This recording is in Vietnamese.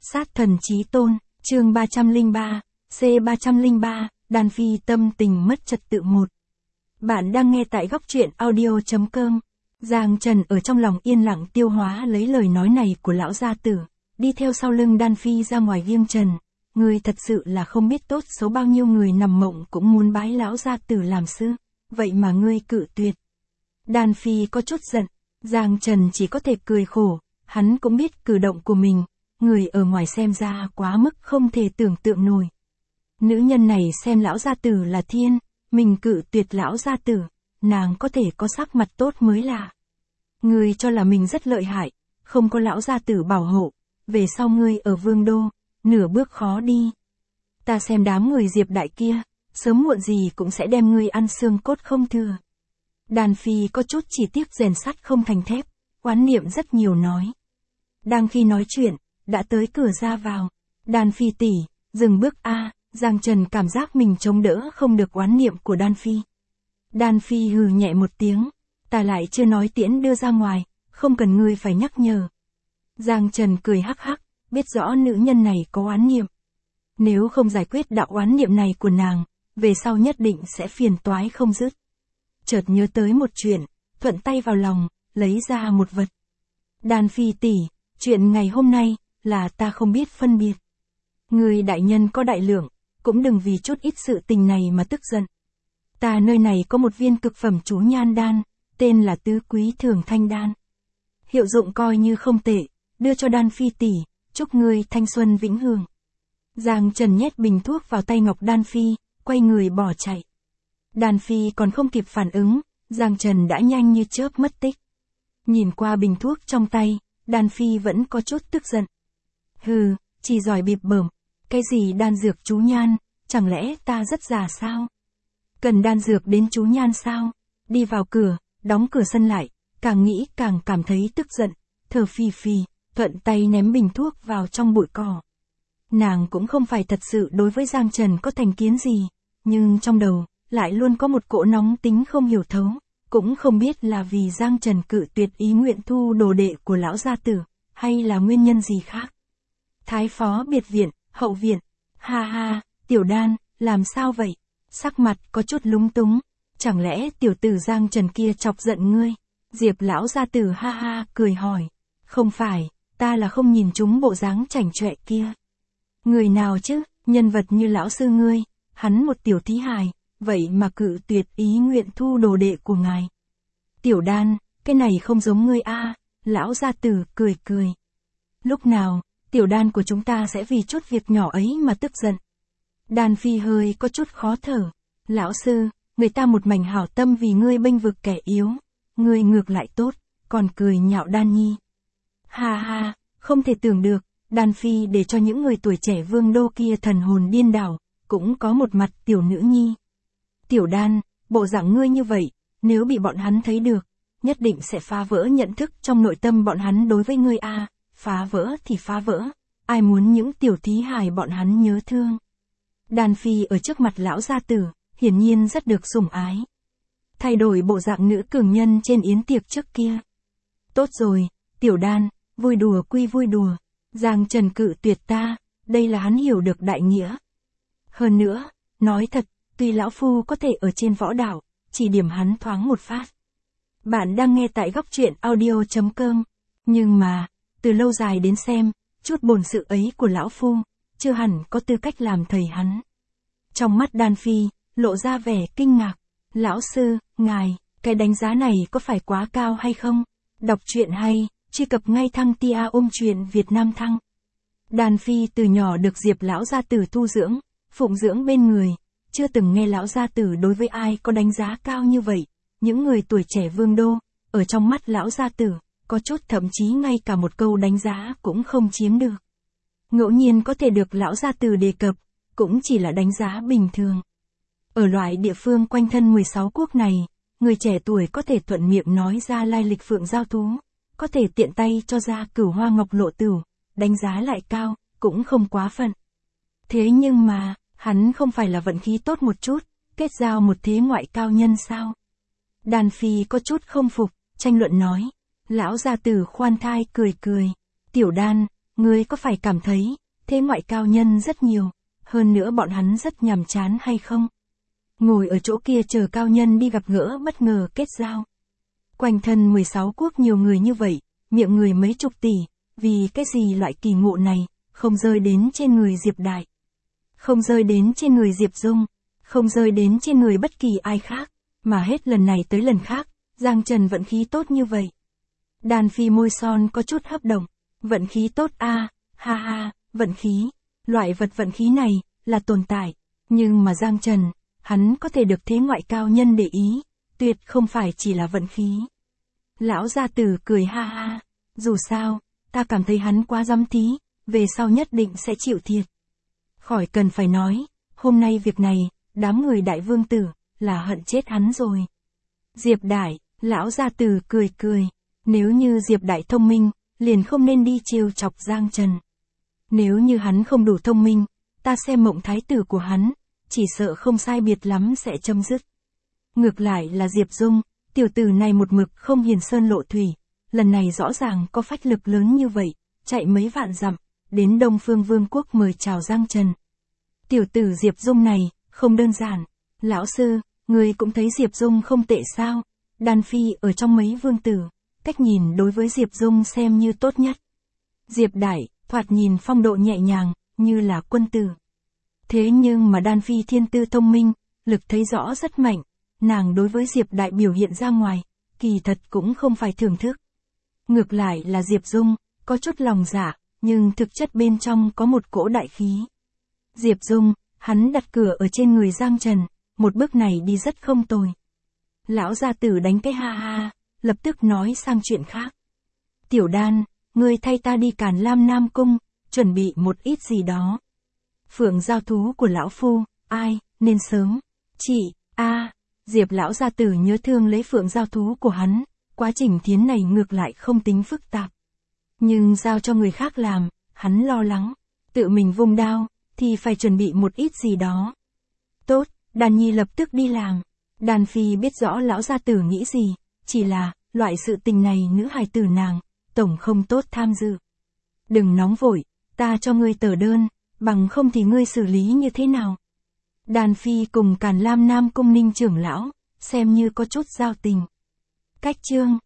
Sát thần chí tôn, chương 303, C303, Đan Phi tâm tình mất trật tự 1. Bạn đang nghe tại góc truyện audio.com. Giang Trần ở trong lòng yên lặng tiêu hóa lấy lời nói này của lão gia tử, đi theo sau lưng Đan Phi ra ngoài viêng trần. Ngươi thật sự là không biết tốt xấu, bao nhiêu người nằm mộng cũng muốn bái lão gia tử làm sư, vậy mà ngươi cự tuyệt. Đan Phi có chút giận, Giang Trần chỉ có thể cười khổ, hắn cũng biết cử động của mình, người ở ngoài xem ra quá mức không thể tưởng tượng nổi. Nữ nhân này xem lão gia tử là thiên, mình cự tuyệt lão gia tử, nàng có thể có sắc mặt tốt mới lạ. Ngươi cho là mình rất lợi hại, không có lão gia tử bảo hộ, về sau ngươi ở vương đô, nửa bước khó đi. Ta xem đám người Diệp đại kia, sớm muộn gì cũng sẽ đem ngươi ăn xương cốt không thừa. Đan Phi có chút chỉ tiếc rèn sắt không thành thép, oán niệm rất nhiều nói. Đang khi nói chuyện, đã tới cửa ra vào. Đan Phi tỷ, dừng bước a. Giang Trần cảm giác mình chống đỡ không được oán niệm của Đan Phi. Đan Phi hừ nhẹ một tiếng, ta lại chưa nói tiễn đưa ra ngoài, không cần ngươi phải nhắc nhở. Giang Trần cười hắc hắc, biết rõ nữ nhân này có oán niệm. Nếu không giải quyết đạo oán niệm này của nàng, về sau nhất định sẽ phiền toái không dứt. Chợt nhớ tới một chuyện, thuận tay vào lòng, lấy ra một vật. Đan Phi tỷ, chuyện ngày hôm nay, là ta không biết phân biệt. Người đại nhân có đại lượng, cũng đừng vì chút ít sự tình này mà tức giận. Ta nơi này có một viên cực phẩm chú nhan đan, tên là Tứ Quý Thường Thanh Đan. Hiệu dụng coi như không tệ, đưa cho Đan Phi tỷ, chúc ngươi thanh xuân vĩnh hưởng. Giang Trần nhét bình thuốc vào tay ngọc Đan Phi, quay người bỏ chạy. Đan Phi còn không kịp phản ứng, Giang Trần đã nhanh như chớp mất tích. Nhìn qua bình thuốc trong tay, Đan Phi vẫn có chút tức giận. Hừ, chỉ giỏi bịp bợm, cái gì đan dược chú nhan, chẳng lẽ ta rất già sao? Cần đan dược đến chú nhan sao? Đi vào cửa, đóng cửa sân lại, càng nghĩ càng cảm thấy tức giận, thở phì phì, thuận tay ném bình thuốc vào trong bụi cỏ. Nàng cũng không phải thật sự đối với Giang Trần có thành kiến gì, nhưng trong đầu, lại luôn có một cỗ nóng tính không hiểu thấu, cũng không biết là vì Giang Trần cự tuyệt ý nguyện thu đồ đệ của lão gia tử, hay là nguyên nhân gì khác. Thái phó biệt viện, hậu viện, ha ha, Tiểu Đan, làm sao vậy? Sắc mặt có chút lúng túng, chẳng lẽ tiểu tử Giang Trần kia chọc giận ngươi? Diệp lão gia tử ha ha cười hỏi, không phải, ta là không nhìn chúng bộ dáng chảnh chọe kia. Người nào chứ, nhân vật như lão sư ngươi, hắn một tiểu thí hài, vậy mà cự tuyệt ý nguyện thu đồ đệ của ngài. Tiểu Đan, cái này không giống ngươi a. Lão gia tử cười cười. Lúc nào, Tiểu Đan của chúng ta sẽ vì chút việc nhỏ ấy mà tức giận. Đan Phi hơi có chút khó thở. Lão sư, người ta một mảnh hảo tâm vì ngươi bênh vực kẻ yếu, ngươi ngược lại tốt, còn cười nhạo Đan Nhi. Ha ha, không thể tưởng được, Đan Phi để cho những người tuổi trẻ vương đô kia thần hồn điên đảo, cũng có một mặt tiểu nữ nhi. Tiểu Đan, bộ dạng ngươi như vậy, nếu bị bọn hắn thấy được, nhất định sẽ phá vỡ nhận thức trong nội tâm bọn hắn đối với ngươi a. Phá vỡ thì phá vỡ, ai muốn những tiểu thí hài bọn hắn nhớ thương. Đan Phi ở trước mặt lão gia tử, hiển nhiên rất được sủng ái. Thay đổi bộ dạng nữ cường nhân trên yến tiệc trước kia. Tốt rồi, Tiểu Đan, vui đùa quy vui đùa, Giang Trần cự tuyệt ta, đây là hắn hiểu được đại nghĩa. Hơn nữa, nói thật, tuy lão phu có thể ở trên võ đạo, chỉ điểm hắn thoáng một phát. Bạn đang nghe tại góc truyện audio.com, nhưng mà, từ lâu dài đến xem, chút bổn sự ấy của lão phu, chưa hẳn có tư cách làm thầy hắn. Trong mắt Đan Phi, lộ ra vẻ kinh ngạc. Lão sư, ngài, cái đánh giá này có phải quá cao hay không? Đọc truyện hay, truy cập ngay thăng tia truyện Việt Nam thăng. Đan Phi từ nhỏ được Diệp lão gia tử thu dưỡng, phụng dưỡng bên người, chưa từng nghe lão gia tử đối với ai có đánh giá cao như vậy. Những người tuổi trẻ vương đô, ở trong mắt lão gia tử, có chút thậm chí ngay cả một câu đánh giá cũng không chiếm được. Ngẫu nhiên có thể được lão gia tử đề cập, cũng chỉ là đánh giá bình thường. Ở loại địa phương quanh thân 16 quốc này, người trẻ tuổi có thể thuận miệng nói ra lai lịch Phượng Giao Thú, có thể tiện tay cho ra Cửu Hoa Ngọc Lộ Tửu, đánh giá lại cao, cũng không quá phận. Thế nhưng mà, hắn không phải là vận khí tốt một chút, kết giao một thế ngoại cao nhân sao? Đan Phi có chút không phục, tranh luận nói. Lão gia tử khoan thai cười cười. Tiểu Đan, ngươi có phải cảm thấy, thế ngoại cao nhân rất nhiều, hơn nữa bọn hắn rất nhàm chán hay không? Ngồi ở chỗ kia chờ cao nhân đi gặp gỡ bất ngờ kết giao. Quanh thân 16 quốc nhiều người như vậy, miệng người mấy chục tỷ, vì cái gì loại kỳ ngộ này, không rơi đến trên người Diệp Đại. Không rơi đến trên người Diệp Dung, không rơi đến trên người bất kỳ ai khác, mà hết lần này tới lần khác, Giang Trần vận khí tốt như vậy. Đan Phi môi son có chút hấp động, vận khí tốt a, ha ha, vận khí, loại vật vận khí này, là tồn tại, nhưng mà Giang Trần, hắn có thể được thế ngoại cao nhân để ý, tuyệt không phải chỉ là vận khí. Lão gia tử cười ha ha, dù sao, ta cảm thấy hắn quá dám thí, về sau nhất định sẽ chịu thiệt. Khỏi cần phải nói, hôm nay việc này, đám người đại vương tử, là hận chết hắn rồi. Diệp Đại, lão gia tử cười cười, nếu như Diệp Đại thông minh, liền không nên đi trêu chọc Giang Trần. Nếu như hắn không đủ thông minh, ta xem mộng thái tử của hắn, chỉ sợ không sai biệt lắm sẽ chấm dứt. Ngược lại là Diệp Dung, tiểu tử này một mực không hiền sơn lộ thủy, lần này rõ ràng có phách lực lớn như vậy, chạy mấy vạn dặm, đến Đông Phương Vương quốc mời chào Giang Trần. Tiểu tử Diệp Dung này, không đơn giản. Lão sư, người cũng thấy Diệp Dung không tệ sao? Đan Phi ở trong mấy vương tử, cách nhìn đối với Diệp Dung xem như tốt nhất. Diệp Đại, thoạt nhìn phong độ nhẹ nhàng, như là quân tử. Thế nhưng mà Đan Phi thiên tư thông minh, lực thấy rõ rất mạnh, nàng đối với Diệp Đại biểu hiện ra ngoài, kỳ thật cũng không phải thưởng thức. Ngược lại là Diệp Dung, có chút lòng dạ, nhưng thực chất bên trong có một cỗ đại khí. Diệp Dung, hắn đặt cửa ở trên người Giang Trần, một bước này đi rất không tồi. Lão gia tử đánh cái ha ha, lập tức nói sang chuyện khác. Tiểu Đan, ngươi thay ta đi Càn Lam Nam Cung, chuẩn bị một ít gì đó. Phượng giao thú của lão phu, ai, nên sớm. Chị, Diệp lão gia tử nhớ thương lấy phượng giao thú của hắn, quá trình thiến này ngược lại không tính phức tạp. Nhưng giao cho người khác làm, hắn lo lắng, tự mình vung đao, thì phải chuẩn bị một ít gì đó. Tốt, Đan Nhi lập tức đi làm. Đan Phi biết rõ lão gia tử nghĩ gì, chỉ là, loại sự tình này nữ hài tử nàng, tổng không tốt tham dự. Đừng nóng vội, ta cho ngươi tờ đơn, bằng không thì ngươi xử lý như thế nào? Đan Phi cùng Càn Lam Nam Cung Ninh trưởng lão, xem như có chút giao tình. Cách chương